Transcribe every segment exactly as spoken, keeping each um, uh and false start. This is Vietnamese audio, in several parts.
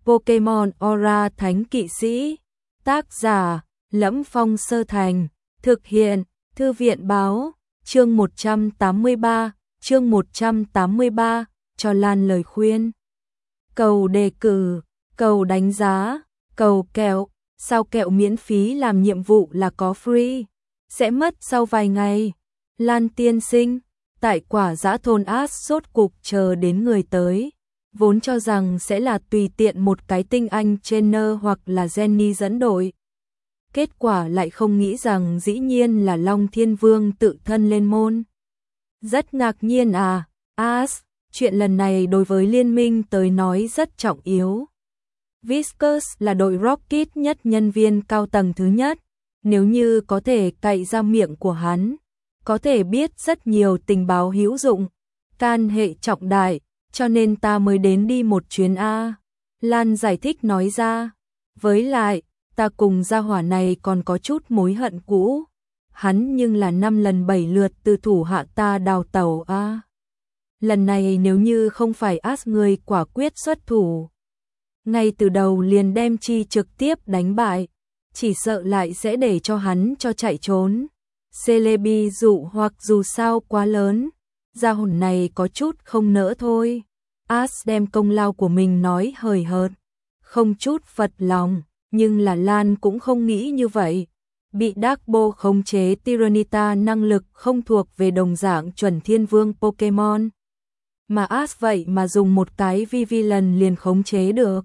Pokemon Aura Thánh Kỵ Sĩ. Tác giả: Lẫm Phong Sơ Thành. Thực hiện: Thư viện báo. Chương một trăm tám mươi ba, chương một trăm tám mươi ba, cho Lan lời khuyên. Cầu đề cử, cầu đánh giá, cầu kẹo, sao kẹo miễn phí làm nhiệm vụ là có free, sẽ mất sau vài ngày. Lan tiên sinh, tại quả dã thôn As sốt cục chờ đến người tới, vốn cho rằng sẽ là tùy tiện một cái tinh anh trainer hoặc là Jenny dẫn đội. Kết quả lại không nghĩ rằng dĩ nhiên là Long Thiên Vương tự thân lên môn. Rất ngạc nhiên à, As, chuyện lần này đối với liên minh tới nói rất trọng yếu. Viscus là đội Rocket nhất nhân viên cao tầng thứ nhất, nếu như có thể cậy ra miệng của hắn, có thể biết rất nhiều tình báo hữu dụng, can hệ trọng đại, cho nên ta mới đến đi một chuyến A. Lan giải thích nói ra, với lại, ta cùng gia hỏa này còn có chút mối hận cũ, hắn nhưng là năm lần bảy lượt từ thủ hạ ta đào tẩu A. Lần này nếu như không phải As người quả quyết xuất thủ, ngay từ đầu liền đem chi trực tiếp đánh bại, chỉ sợ lại sẽ để cho hắn cho chạy trốn. Celebi dụ hoặc dù sao quá lớn, gia hồn này có chút không nỡ thôi. As đem công lao của mình nói hời hợt, không chút phật lòng, nhưng là Lan cũng không nghĩ như vậy. Bị Darkbo khống chế Tyranitar năng lực không thuộc về đồng dạng chuẩn thiên vương Pokemon, mà As vậy mà dùng một cái Vivillon liền khống chế được.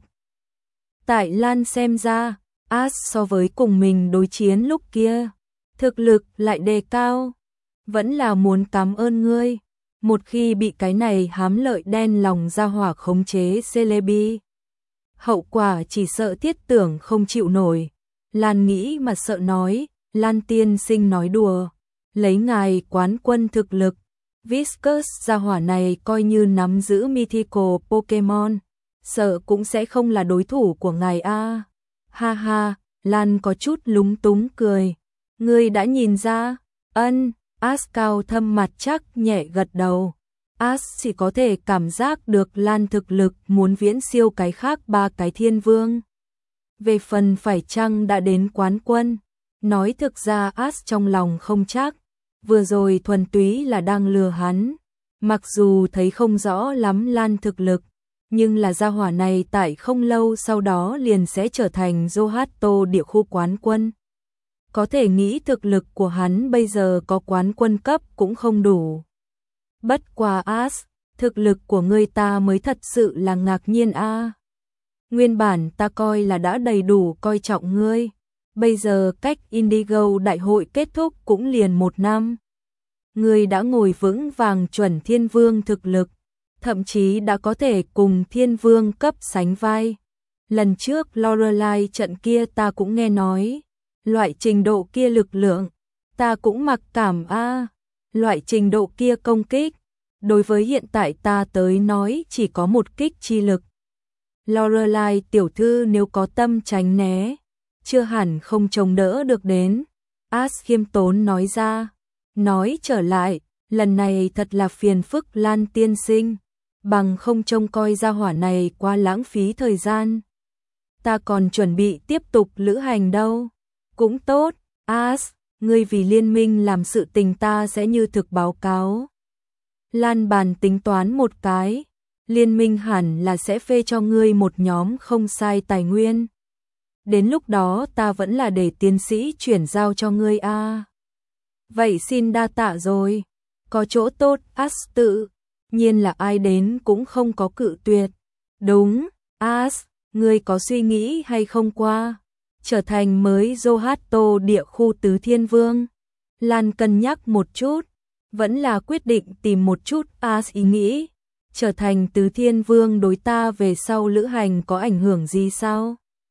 Tại Lan xem ra, As so với cùng mình đối chiến lúc kia, thực lực lại đề cao. Vẫn là muốn cảm ơn ngươi, một khi bị cái này hám lợi đen lòng ra hỏa khống chế Celebi, hậu quả chỉ sợ thiết tưởng không chịu nổi. Lan nghĩ mà sợ nói, Lan tiên sinh nói đùa, lấy ngài quán quân thực lực, Viscus gia hỏa này coi như nắm giữ mythical Pokemon, sợ cũng sẽ không là đối thủ của ngài a. Ha ha, Lan có chút lúng túng cười. Ngươi đã nhìn ra? Ân, As cao thâm mặt chắc nhẹ gật đầu. As chỉ có thể cảm giác được Lan thực lực muốn viễn siêu cái khác ba cái thiên vương. Về phần phải chăng đã đến quán quân, nói thực ra As trong lòng không chắc, vừa rồi thuần túy là đang lừa hắn. Mặc dù thấy không rõ lắm Lan thực lực, nhưng là gia hỏa này tại không lâu sau đó liền sẽ trở thành Johto địa khu quán quân. Có thể nghĩ thực lực của hắn bây giờ có quán quân cấp cũng không đủ. Bất quá As, thực lực của ngươi ta mới thật sự là ngạc nhiên a. Nguyên bản ta coi là đã đầy đủ coi trọng ngươi, bây giờ cách Indigo đại hội kết thúc cũng liền một năm. Ngươi đã ngồi vững vàng chuẩn thiên vương thực lực, thậm chí đã có thể cùng thiên vương cấp sánh vai. Lần trước Lorelei trận kia ta cũng nghe nói, loại trình độ kia lực lượng, ta cũng mặc cảm a. Loại trình độ kia công kích, đối với hiện tại ta tới nói chỉ có một kích chi lực. Lorelei tiểu thư nếu có tâm tránh né, chưa hẳn không chống đỡ được đến. As khiêm tốn nói ra. Nói trở lại, lần này thật là phiền phức Lan tiên sinh, bằng không trông coi gia hỏa này quá lãng phí thời gian. Ta còn chuẩn bị tiếp tục lữ hành đâu. Cũng tốt, As, ngươi vì liên minh làm sự tình ta sẽ như thực báo cáo. Lan bàn tính toán một cái, liên minh hẳn là sẽ phê cho ngươi một nhóm không sai tài nguyên. Đến lúc đó ta vẫn là để tiến sĩ chuyển giao cho ngươi a. À. Vậy xin đa tạ rồi, có chỗ tốt. As tự nhiên là ai đến cũng không có cự tuyệt. Đúng, As, ngươi có suy nghĩ hay không qua trở thành mới Johto địa khu tứ thiên vương? Lan cân nhắc một chút, vẫn là quyết định tìm một chút. As ý nghĩ, trở thành tứ thiên vương đối ta về sau lữ hành có ảnh hưởng gì sao?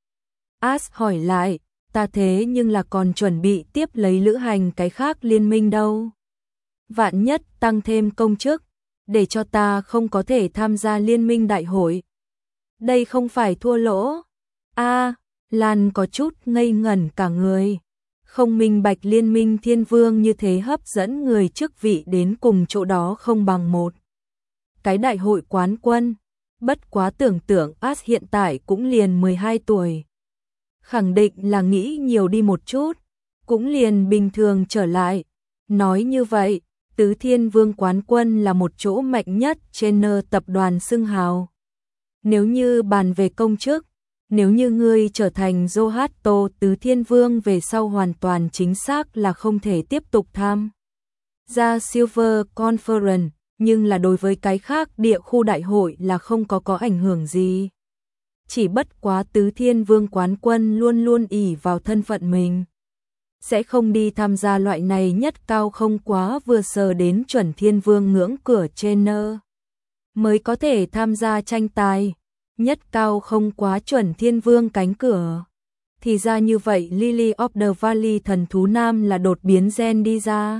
As hỏi lại, ta thế nhưng là còn chuẩn bị tiếp lấy lữ hành cái khác liên minh đâu. Vạn nhất tăng thêm công chức, để cho ta không có thể tham gia liên minh đại hội. Đây không phải thua lỗ. A, Lan có chút ngây ngẩn cả người. Không minh bạch liên minh thiên vương như thế hấp dẫn người chức vị đến cùng chỗ đó không bằng một cái đại hội quán quân. Bất quá tưởng tượng As hiện tại cũng liền mười hai tuổi. Khẳng định là nghĩ nhiều đi một chút, cũng liền bình thường trở lại. Nói như vậy, Tứ Thiên Vương quán quân là một chỗ mạnh nhất trên tập đoàn xưng hào. Nếu như bàn về công chức, nếu như ngươi trở thành Zohato Tứ Thiên Vương về sau hoàn toàn chính xác là không thể tiếp tục tham gia Silver Conference, nhưng là đối với cái khác địa khu đại hội là không có có ảnh hưởng gì. Chỉ bất quá Tứ Thiên Vương quán quân luôn luôn ỷ vào thân phận mình, sẽ không đi tham gia loại này nhất cao không quá vừa sờ đến chuẩn Thiên Vương ngưỡng cửa trên nơ mới có thể tham gia tranh tài. Nhất cao không quá chuẩn Thiên Vương cánh cửa. Thì ra như vậy Lily of the Valley thần thú nam là đột biến gen đi ra.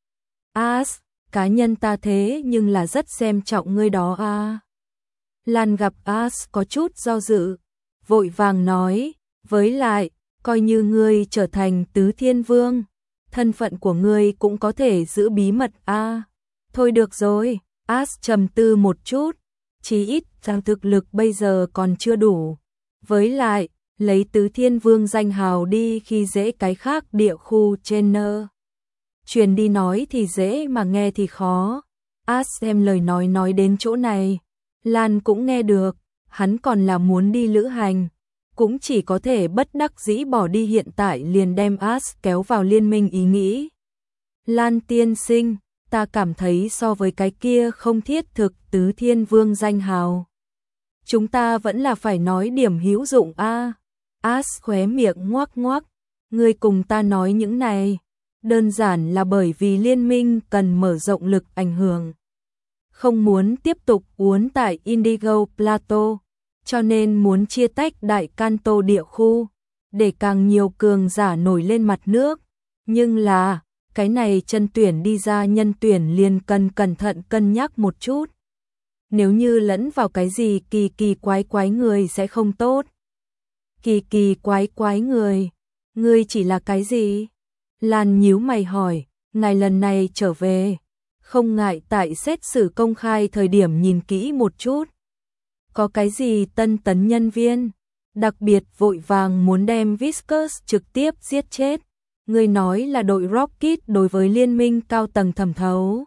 As, cá nhân ta thế nhưng là rất xem trọng ngươi đó a. À. Lan gặp As có chút do dự, vội vàng nói, với lại, coi như ngươi trở thành Tứ Thiên Vương, thân phận của ngươi cũng có thể giữ bí mật a. À. Thôi được rồi, As trầm tư một chút, chí ít rằng thực lực bây giờ còn chưa đủ. Với lại, lấy Tứ Thiên Vương danh hào đi khi dễ cái khác địa khu trên nơ. Truyền đi nói thì dễ mà nghe thì khó. As xem lời nói nói đến chỗ này, Lan cũng nghe được, hắn còn là muốn đi lữ hành, cũng chỉ có thể bất đắc dĩ bỏ đi hiện tại liền đem As kéo vào liên minh ý nghĩ. Lan tiên sinh, ta cảm thấy so với cái kia không thiết thực Tứ Thiên Vương danh hào, chúng ta vẫn là phải nói điểm hữu dụng a. À. As khóe miệng ngoác ngoác, ngươi cùng ta nói những này, đơn giản là bởi vì liên minh cần mở rộng lực ảnh hưởng, không muốn tiếp tục uốn tại Indigo Plateau, cho nên muốn chia tách Đại Kanto địa khu, để càng nhiều cường giả nổi lên mặt nước. Nhưng là, cái này chân tuyển đi ra nhân tuyển liền cần cẩn thận cân nhắc một chút. Nếu như lẫn vào cái gì kỳ kỳ quái quái người sẽ không tốt. Kỳ kỳ quái quái người, ngươi chỉ là cái gì? Lan nhíu mày hỏi, ngài lần này trở về, không ngại tại xét xử công khai thời điểm nhìn kỹ một chút. Có cái gì tân tấn nhân viên, đặc biệt vội vàng muốn đem Viscus trực tiếp giết chết. Người nói là đội Rocket đối với liên minh cao tầng thẩm thấu.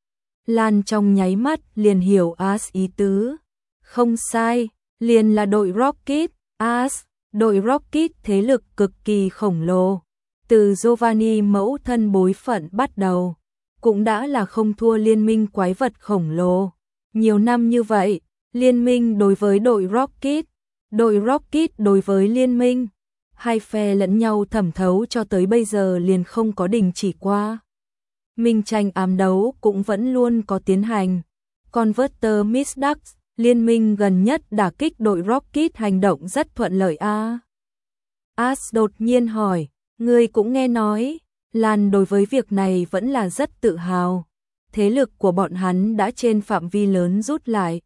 Lan trong nháy mắt liền hiểu As ý tứ. Không sai, liền là đội Rocket. As, đội Rocket thế lực cực kỳ khổng lồ. Từ Giovanni mẫu thân bối phận bắt đầu, cũng đã là không thua liên minh quái vật khổng lồ. Nhiều năm như vậy, liên minh đối với đội Rocket, đội Rocket đối với liên minh, hai phe lẫn nhau thẩm thấu cho tới bây giờ liền không có đình chỉ qua. Minh tranh ám đấu cũng vẫn luôn có tiến hành. Converter Misdax, liên minh gần nhất đả kích đội Rocket hành động rất thuận lợi a. As đột nhiên hỏi, ngươi cũng nghe nói, Lan đối với việc này vẫn là rất tự hào. Thế lực của bọn hắn đã trên phạm vi lớn rút lại.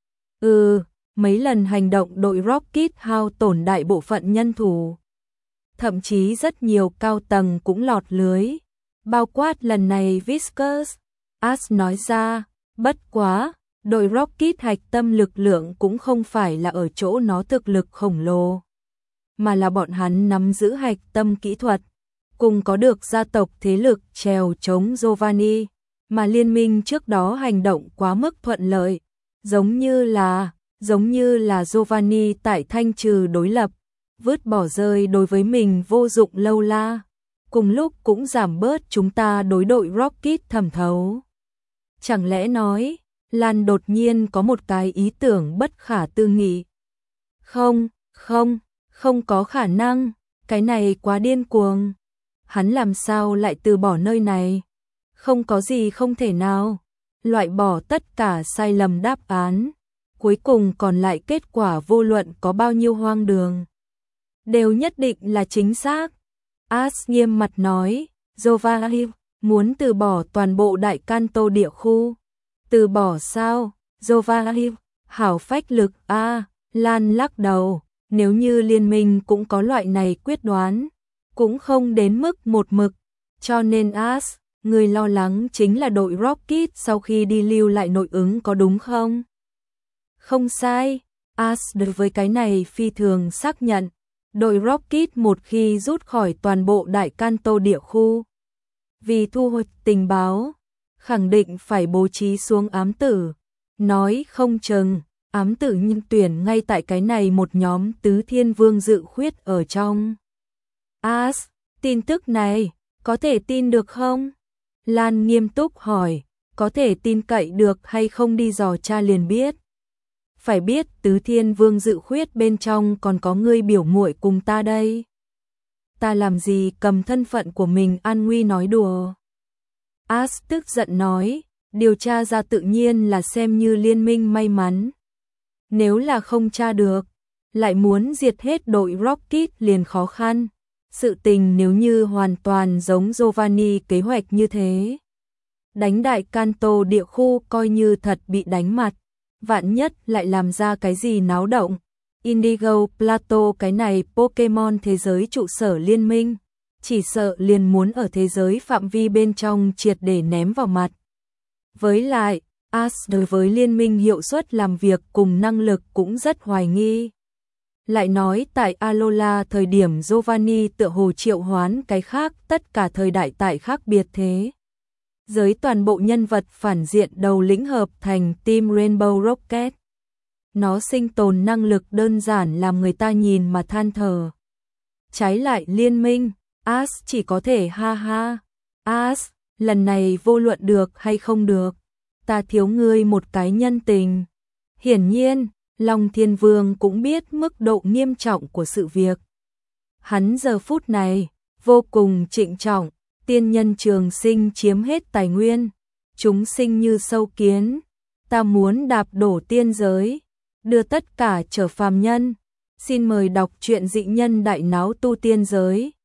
Ừ, mấy lần hành động đội Rocket hao tổn đại bộ phận nhân thủ. Thậm chí rất nhiều cao tầng cũng lọt lưới. Bao quát lần này Viscus. As nói ra, bất quá, đội Rocket hạch tâm lực lượng cũng không phải là ở chỗ nó thực lực khổng lồ, mà là bọn hắn nắm giữ hạch tâm kỹ thuật, cùng có được gia tộc thế lực trèo chống Giovanni, mà liên minh trước đó hành động quá mức thuận lợi, giống như là, giống như là Giovanni tại thanh trừ đối lập, vứt bỏ rơi đối với mình vô dụng lâu la, cùng lúc cũng giảm bớt chúng ta đối đội Rocket thẩm thấu. Chẳng lẽ nói, Lan đột nhiên có một cái ý tưởng bất khả tư nghị. Không, không, không có khả năng, cái này quá điên cuồng. Hắn làm sao lại từ bỏ nơi này? Không có gì không thể nào. Loại bỏ tất cả sai lầm đáp án. Cuối cùng còn lại kết quả vô luận có bao nhiêu hoang đường, đều nhất định là chính xác. As nghiêm mặt nói, Giovanni muốn từ bỏ toàn bộ Đại Kanto địa khu. Từ bỏ sao? Giovanni, hảo phách lực a. À, Lan lắc đầu, nếu như liên minh cũng có loại này quyết đoán, cũng không đến mức một mực, cho nên As, người lo lắng chính là đội Rocket sau khi đi lưu lại nội ứng có đúng không? Không sai, Ash đối với cái này phi thường xác nhận. Đội Rocket một khi rút khỏi toàn bộ Đại Kanto địa khu, vì thu hoạch tình báo, khẳng định phải bố trí xuống ám tử. Nói không chừng, ám tử nhân tuyển ngay tại cái này một nhóm tứ thiên vương dự khuyết ở trong. Ash, tin tức này, có thể tin được không? Lan nghiêm túc hỏi, có thể tin cậy được hay không đi dò tra liền biết. Phải biết tứ thiên vương dự khuyết bên trong còn có ngươi biểu muội cùng ta đây. Ta làm gì cầm thân phận của mình an nguy nói đùa. Ash tức giận nói, điều tra ra tự nhiên là xem như liên minh may mắn. Nếu là không tra được, lại muốn diệt hết đội Rocket liền khó khăn. Sự tình nếu như hoàn toàn giống Giovanni kế hoạch như thế, đánh Đại Kanto địa khu coi như thật bị đánh mặt. Vạn nhất lại làm ra cái gì náo động. Indigo Plateau cái này Pokemon thế giới trụ sở liên minh, chỉ sợ liền muốn ở thế giới phạm vi bên trong triệt để ném vào mặt. Với lại, Ash đối với liên minh hiệu suất làm việc cùng năng lực cũng rất hoài nghi. Lại nói tại Alola thời điểm Giovanni tựa hồ triệu hoán cái khác tất cả thời đại tại khác biệt thế. Giới toàn bộ nhân vật phản diện đầu lĩnh hợp thành Team Rainbow Rocket. Nó sinh tồn năng lực đơn giản làm người ta nhìn mà than thở. Trái lại liên minh, Ash chỉ có thể ha ha. Ash, lần này vô luận được hay không được, ta thiếu ngươi một cái nhân tình. Hiển nhiên, Long Thiên Vương cũng biết mức độ nghiêm trọng của sự việc. Hắn giờ phút này, vô cùng trịnh trọng. Tiên nhân trường sinh chiếm hết tài nguyên, chúng sinh như sâu kiến, ta muốn đạp đổ tiên giới, đưa tất cả trở phàm nhân. Xin mời đọc truyện Dị Nhân Đại Náo Tu Tiên Giới.